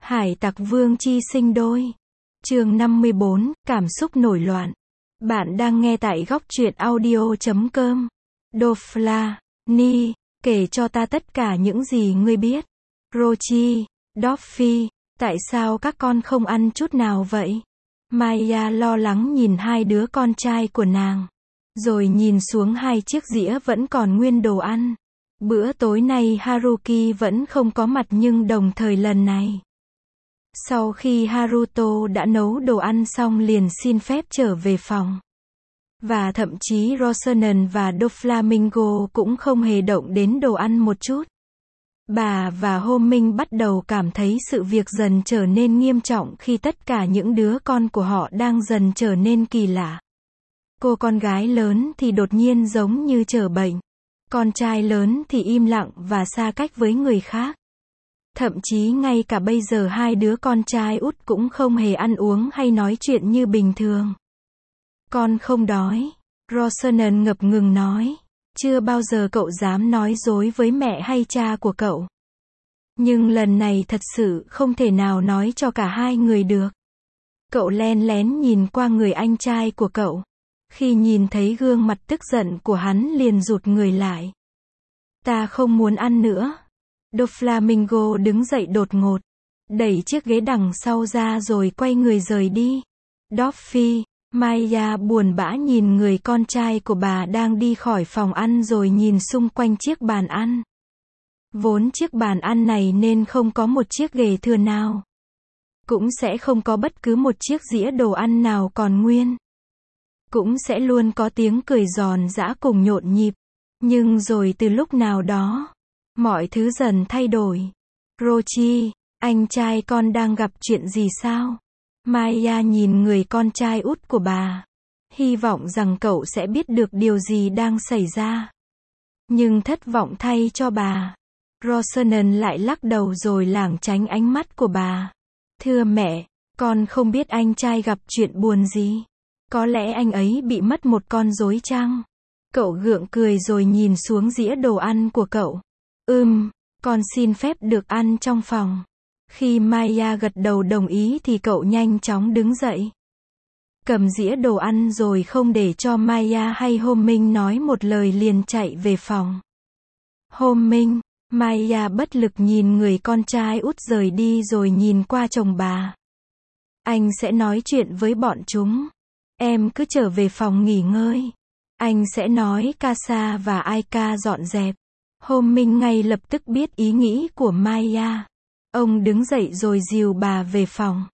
Hải tặc vương chi sinh đôi. Chương 54, cảm xúc nổi loạn. Bạn đang nghe tại góc truyện audio.com. Dofla, Ni, kể cho ta tất cả những gì ngươi biết. Rochi, Doffy, tại sao các con không ăn chút nào vậy? Maya lo lắng nhìn hai đứa con trai của nàng. Rồi nhìn xuống hai chiếc dĩa vẫn còn nguyên đồ ăn. Bữa tối nay Haruki vẫn không có mặt nhưng đồng thời lần này. Sau khi Haruto đã nấu đồ ăn xong liền xin phép trở về phòng. Và thậm chí Rosanen và Doflamingo cũng không hề động đến đồ ăn một chút. Bà và Homing bắt đầu cảm thấy sự việc dần trở nên nghiêm trọng khi tất cả những đứa con của họ đang dần trở nên kỳ lạ. Cô con gái lớn thì đột nhiên giống như trở bệnh. Con trai lớn thì im lặng và xa cách với người khác. Thậm chí ngay cả bây giờ hai đứa con trai út cũng không hề ăn uống hay nói chuyện như bình thường. Con không đói. Rosanen ngập ngừng nói. Chưa bao giờ cậu dám nói dối với mẹ hay cha của cậu. Nhưng lần này thật sự không thể nào nói cho cả hai người được. Cậu len lén nhìn qua người anh trai của cậu. Khi nhìn thấy gương mặt tức giận của hắn liền rụt người lại. Ta không muốn ăn nữa. Doflamingo đứng dậy đột ngột. Đẩy chiếc ghế đằng sau ra rồi quay người rời đi. Doffy, Maya buồn bã nhìn người con trai của bà đang đi khỏi phòng ăn rồi nhìn xung quanh chiếc bàn ăn. Vốn chiếc bàn ăn này nên không có một chiếc ghế thừa nào. Cũng sẽ không có bất cứ một chiếc dĩa đồ ăn nào còn nguyên. Cũng sẽ luôn có tiếng cười giòn giã cùng nhộn nhịp. Nhưng rồi từ lúc nào đó, mọi thứ dần thay đổi. Rochi, anh trai con đang gặp chuyện gì sao? Maya nhìn người con trai út của bà. Hy vọng rằng cậu sẽ biết được điều gì đang xảy ra. Nhưng thất vọng thay cho bà. Rosanen lại lắc đầu rồi lảng tránh ánh mắt của bà. Thưa mẹ, con không biết anh trai gặp chuyện buồn gì. Có lẽ anh ấy bị mất một con rối chăng? Cậu gượng cười rồi nhìn xuống dĩa đồ ăn của cậu. Con xin phép được ăn trong phòng. Khi Maya gật đầu đồng ý thì cậu nhanh chóng đứng dậy. Cầm dĩa đồ ăn rồi không để cho Maya hay Homing nói một lời liền chạy về phòng. Homing, Maya bất lực nhìn người con trai út rời đi rồi nhìn qua chồng bà. Anh sẽ nói chuyện với bọn chúng. Em cứ trở về phòng nghỉ ngơi. Anh sẽ nói Kasa và Aika dọn dẹp. Homing ngay lập tức biết ý nghĩ của Maya. Ông đứng dậy rồi dìu bà về phòng.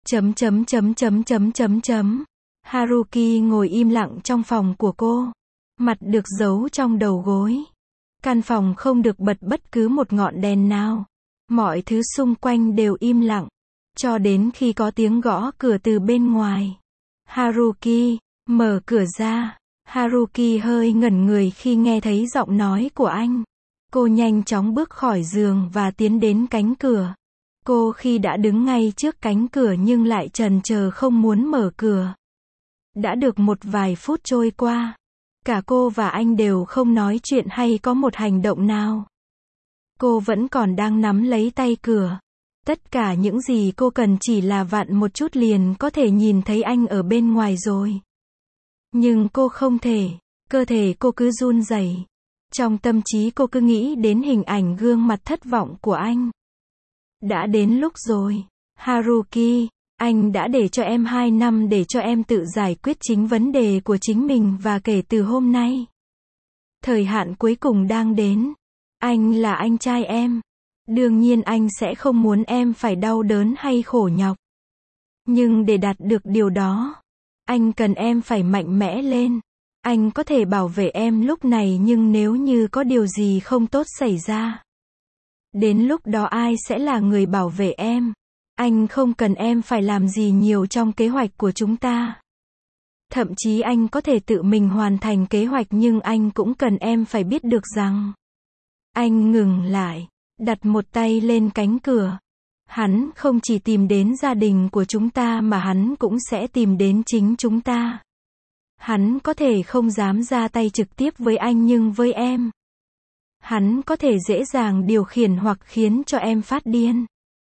Haruki ngồi im lặng trong phòng của cô. Mặt được giấu trong đầu gối. Căn phòng không được bật bất cứ một ngọn đèn nào. Mọi thứ xung quanh đều im lặng. Cho đến khi có tiếng gõ cửa từ bên ngoài. Haruki, mở cửa ra. Haruki hơi ngẩn người khi nghe thấy giọng nói của anh. Cô nhanh chóng bước khỏi giường và tiến đến cánh cửa. Cô khi đã đứng ngay trước cánh cửa nhưng lại chần chờ không muốn mở cửa. Đã được một vài phút trôi qua. Cả cô và anh đều không nói chuyện hay có một hành động nào. Cô vẫn còn đang nắm lấy tay cửa. Tất cả những gì cô cần chỉ là vặn một chút liền có thể nhìn thấy anh ở bên ngoài rồi. Nhưng cô không thể. Cơ thể cô cứ run rẩy. Trong tâm trí cô cứ nghĩ đến hình ảnh gương mặt thất vọng của anh. Đã đến lúc rồi. Haruki, anh đã để cho em 2 năm để cho em tự giải quyết chính vấn đề của chính mình và kể từ hôm nay. Thời hạn cuối cùng đang đến. Anh là anh trai em. Đương nhiên anh sẽ không muốn em phải đau đớn hay khổ nhọc. Nhưng để đạt được điều đó, anh cần em phải mạnh mẽ lên. Anh có thể bảo vệ em lúc này nhưng nếu như có điều gì không tốt xảy ra. Đến lúc đó ai sẽ là người bảo vệ em? Anh không cần em phải làm gì nhiều trong kế hoạch của chúng ta. Thậm chí anh có thể tự mình hoàn thành kế hoạch nhưng anh cũng cần em phải biết được rằng. Anh ngừng lại, đặt một tay lên cánh cửa. Hắn không chỉ tìm đến gia đình của chúng ta mà hắn cũng sẽ tìm đến chính chúng ta. Hắn có thể không dám ra tay trực tiếp với anh nhưng với em. Hắn có thể dễ dàng điều khiển hoặc khiến cho em phát điên.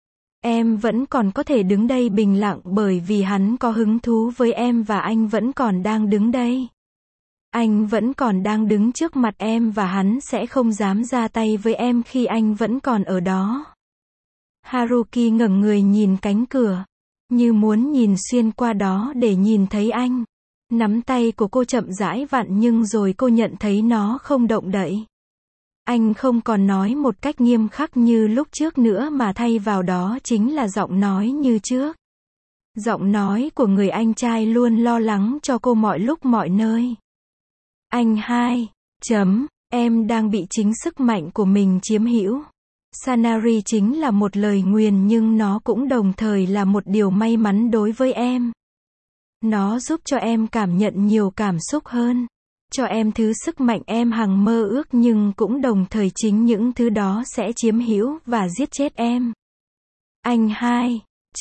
Em vẫn còn có thể đứng đây bình lặng bởi vì hắn có hứng thú với em và anh vẫn còn đang đứng đây. Anh vẫn còn đang đứng trước mặt em và hắn sẽ không dám ra tay với em khi anh vẫn còn ở đó. Haruki ngẩng người nhìn cánh cửa, như muốn nhìn xuyên qua đó để nhìn thấy anh. Nắm tay của cô chậm rãi vặn nhưng rồi cô nhận thấy nó không động đậy. Anh không còn nói một cách nghiêm khắc như lúc trước nữa mà thay vào đó chính là giọng nói như trước. Giọng nói của người anh trai luôn lo lắng cho cô mọi lúc mọi nơi. Anh hai, em đang bị chính sức mạnh của mình chiếm hữu. Sanari chính là một lời nguyền nhưng nó cũng đồng thời là một điều may mắn đối với em. Nó giúp cho em cảm nhận nhiều cảm xúc hơn. Cho em thứ sức mạnh em hằng mơ ước nhưng cũng đồng thời chính những thứ đó sẽ chiếm hữu và giết chết em. Anh hai,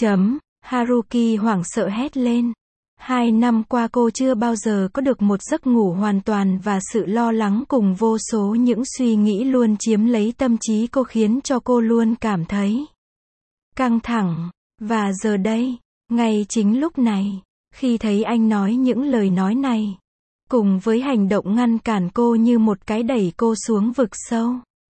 Haruki hoảng sợ hét lên. 2 năm qua cô chưa bao giờ có được một giấc ngủ hoàn toàn và sự lo lắng cùng vô số những suy nghĩ luôn chiếm lấy tâm trí cô khiến cho cô luôn cảm thấy căng thẳng. Và giờ đây, ngay chính lúc này, khi thấy anh nói những lời nói này, cùng với hành động ngăn cản cô như một cái đẩy cô xuống vực sâu.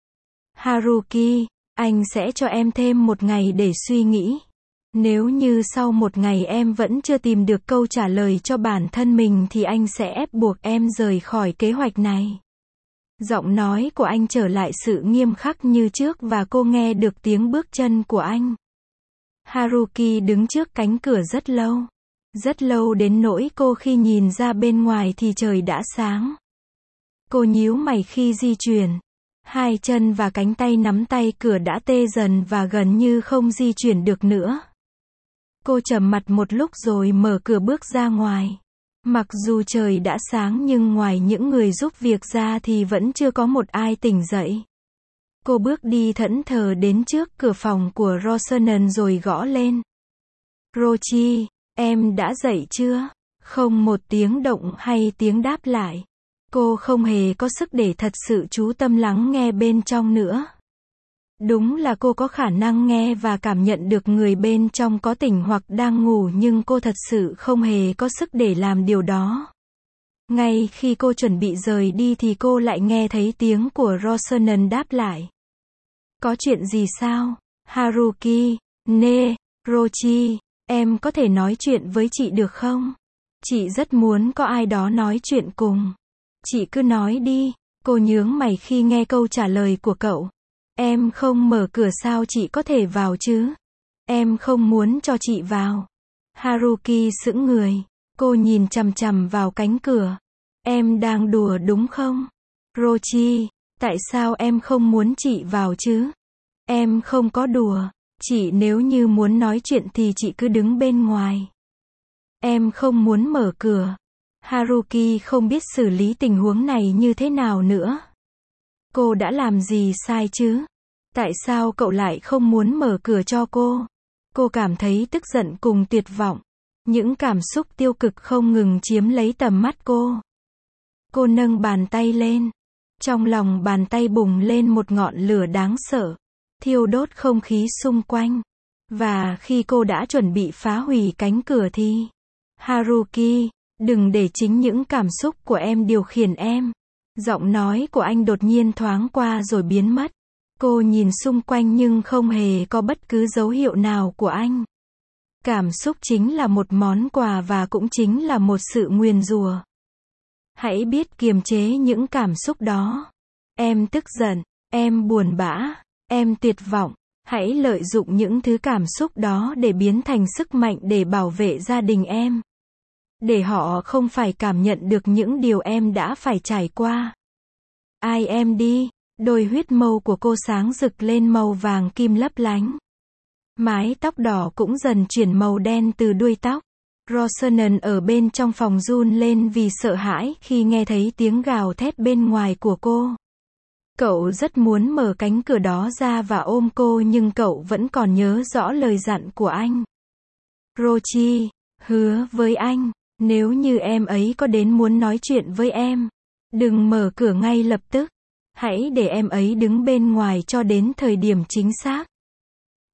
Haruki, anh sẽ cho em thêm một ngày để suy nghĩ. Nếu như sau một ngày em vẫn chưa tìm được câu trả lời cho bản thân mình thì anh sẽ ép buộc em rời khỏi kế hoạch này. Giọng nói của anh trở lại sự nghiêm khắc như trước và cô nghe được tiếng bước chân của anh. Haruki đứng trước cánh cửa rất lâu. Rất lâu đến nỗi cô khi nhìn ra bên ngoài thì trời đã sáng. Cô nhíu mày khi di chuyển. 2 chân và cánh tay nắm tay cửa đã tê dần và gần như không di chuyển được nữa. Cô trầm mặt một lúc rồi mở cửa bước ra ngoài. Mặc dù trời đã sáng nhưng ngoài những người giúp việc ra thì vẫn chưa có một ai tỉnh dậy. Cô bước đi thẫn thờ đến trước cửa phòng của Rosanen rồi gõ lên. Rochi, em đã dậy chưa? Không một tiếng động hay tiếng đáp lại. Cô không hề có sức để thật sự chú tâm lắng nghe bên trong nữa. Đúng là cô có khả năng nghe và cảm nhận được người bên trong có tỉnh hoặc đang ngủ nhưng cô thật sự không hề có sức để làm điều đó. Ngay khi cô chuẩn bị rời đi thì cô lại nghe thấy tiếng của Rosanen đáp lại. Có chuyện gì sao? Haruki, Rochi, em có thể nói chuyện với chị được không? Chị rất muốn có ai đó nói chuyện cùng. Chị cứ nói đi. Cô nhướng mày khi nghe câu trả lời của cậu. Em không mở cửa sao chị có thể vào chứ? Em không muốn cho chị vào. Haruki sững người. Cô nhìn chằm chằm vào cánh cửa. Em đang đùa đúng không? Rochi, tại sao em không muốn chị vào chứ? Em không có đùa. Chị nếu như muốn nói chuyện thì chị cứ đứng bên ngoài. Em không muốn mở cửa. Haruki không biết xử lý tình huống này như thế nào nữa. Cô đã làm gì sai chứ? Tại sao cậu lại không muốn mở cửa cho cô? Cô cảm thấy tức giận cùng tuyệt vọng. Những cảm xúc tiêu cực không ngừng chiếm lấy tầm mắt cô. Cô nâng bàn tay lên. Trong lòng bàn tay bùng lên một ngọn lửa đáng sợ, thiêu đốt không khí xung quanh. Và khi cô đã chuẩn bị phá hủy cánh cửa thì... Haruki, đừng để chính những cảm xúc của em điều khiển em. Giọng nói của anh đột nhiên thoáng qua rồi biến mất. Cô nhìn xung quanh nhưng không hề có bất cứ dấu hiệu nào của anh. Cảm xúc chính là một món quà và cũng chính là một sự nguyền rủa. Hãy biết kiềm chế những cảm xúc đó. Em tức giận, em buồn bã, em tuyệt vọng. Hãy lợi dụng những thứ cảm xúc đó để biến thành sức mạnh để bảo vệ gia đình em. Để họ không phải cảm nhận được những điều em đã phải trải qua. Ai em đi, đôi huyết mâu của cô sáng rực lên màu vàng kim lấp lánh. Mái tóc đỏ cũng dần chuyển màu đen từ đuôi tóc. Rosanen ở bên trong phòng run lên vì sợ hãi khi nghe thấy tiếng gào thét bên ngoài của cô. Cậu rất muốn mở cánh cửa đó ra và ôm cô nhưng cậu vẫn còn nhớ rõ lời dặn của anh. Rochi, hứa với anh, nếu như em ấy có đến muốn nói chuyện với em, đừng mở cửa ngay lập tức. Hãy để em ấy đứng bên ngoài cho đến thời điểm chính xác.